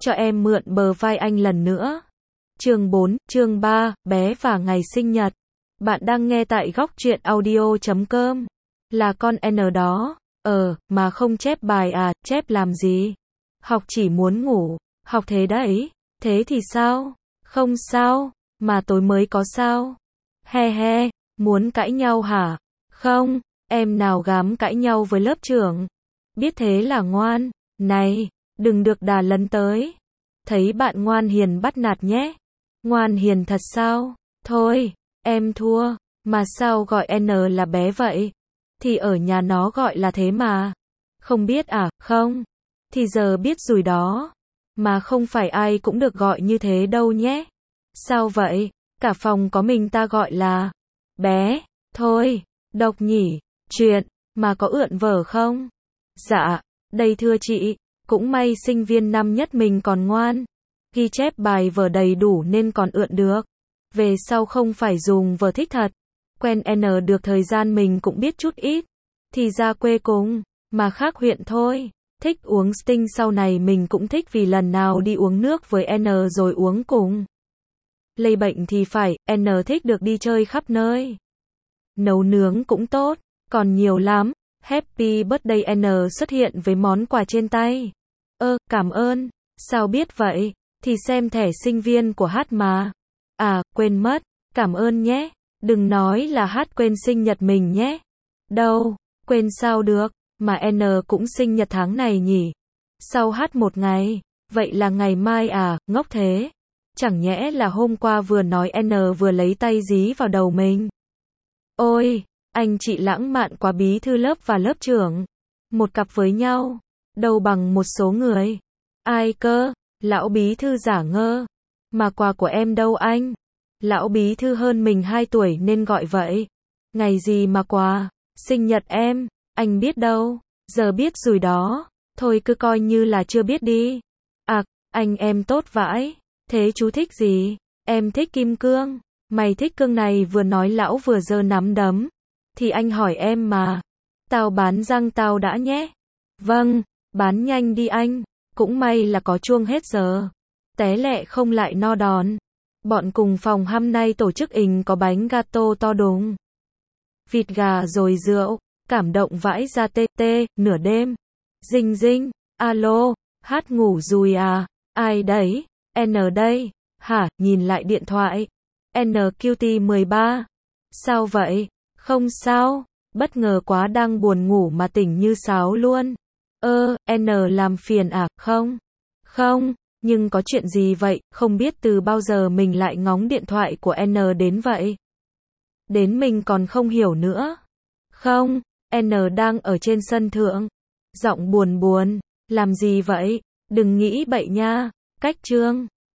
cho em mượn bờ vai anh lần nữa. Chương 4, chương 3, bé và ngày sinh nhật. Bạn đang nghe tại góc truyện audio.com. Là con N đó. Mà không chép bài à, chép làm gì? Học chỉ muốn ngủ, học thế đấy. Thế thì sao? Không sao, mà tối mới có sao? He he, muốn cãi nhau hả? Không, em nào dám cãi nhau với lớp trưởng. Biết thế là ngoan. Này, đừng được đà lấn tới. Thấy bạn ngoan hiền bắt nạt nhé. Ngoan hiền thật sao? Thôi, em thua. Mà sao gọi N là bé vậy? Thì ở nhà nó gọi là thế mà. Không biết à? Không. Thì giờ biết rồi đó. Mà không phải ai cũng được gọi như thế đâu nhé. Sao vậy? Cả phòng có mình ta gọi là bé. Thôi, độc nhỉ. Chuyện, mà có ượn vở không? Dạ, đây thưa chị. Cũng may sinh viên năm nhất mình còn ngoan. Ghi chép bài vở đầy đủ nên còn ượn được. Về sau không phải dùng vở thích thật. Quen N được thời gian mình cũng biết chút ít. Thì ra quê cùng, mà khác huyện thôi. Thích uống Sting sau này mình cũng thích vì lần nào đi uống nước với N rồi uống cùng. Lây bệnh thì phải, N thích được đi chơi khắp nơi. Nấu nướng cũng tốt, còn nhiều lắm. Happy birthday N xuất hiện với món quà trên tay. Cảm ơn. Sao biết vậy? Thì xem thẻ sinh viên của Hát mà. À, quên mất. Cảm ơn nhé. Đừng nói là Hát quên sinh nhật mình nhé. Đâu, quên sao được, mà N cũng sinh nhật tháng này nhỉ. Sau Hát một ngày, vậy là ngày mai à, ngốc thế. Chẳng nhẽ là hôm qua vừa nói N vừa lấy tay dí vào đầu mình. Ôi, anh chị lãng mạn quá, bí thư lớp và lớp trưởng. Một cặp với nhau, đâu bằng một số người. Ai cơ? Lão bí thư giả ngơ. Mà quà của em đâu anh? Lão bí thư hơn mình 2 tuổi nên gọi vậy. Ngày gì mà quà? Sinh nhật em, anh biết đâu. Giờ biết rồi đó. Thôi cứ coi như là chưa biết đi. À, anh em tốt vãi. Thế chú thích gì? Em thích kim cương. Mày thích cương này, vừa nói lão vừa giơ nắm đấm. Thì anh hỏi em mà. Tao bán răng tao đã nhé. Vâng, bán nhanh đi anh. Cũng may là có chuông hết giờ. Té lẹ không lại no đòn. Bọn cùng phòng hôm nay tổ chức có bánh gato to đùng. Vịt gà rồi rượu. Cảm động vãi ra tê, nửa đêm. Dinh dinh, alo, Hát ngủ rồi à? Ai đấy? N đây. Hả, nhìn lại điện thoại. NQT13. Sao vậy? Không sao. Bất ngờ quá, đang buồn ngủ mà tỉnh như sáo luôn. N làm phiền à? Không. Không, nhưng có chuyện gì vậy? Không biết từ bao giờ mình lại ngóng điện thoại của N đến vậy. Đến mình còn không hiểu nữa. Không, N đang ở trên sân thượng. Giọng buồn buồn. Làm gì vậy? Đừng nghĩ bậy nha. Cách chương.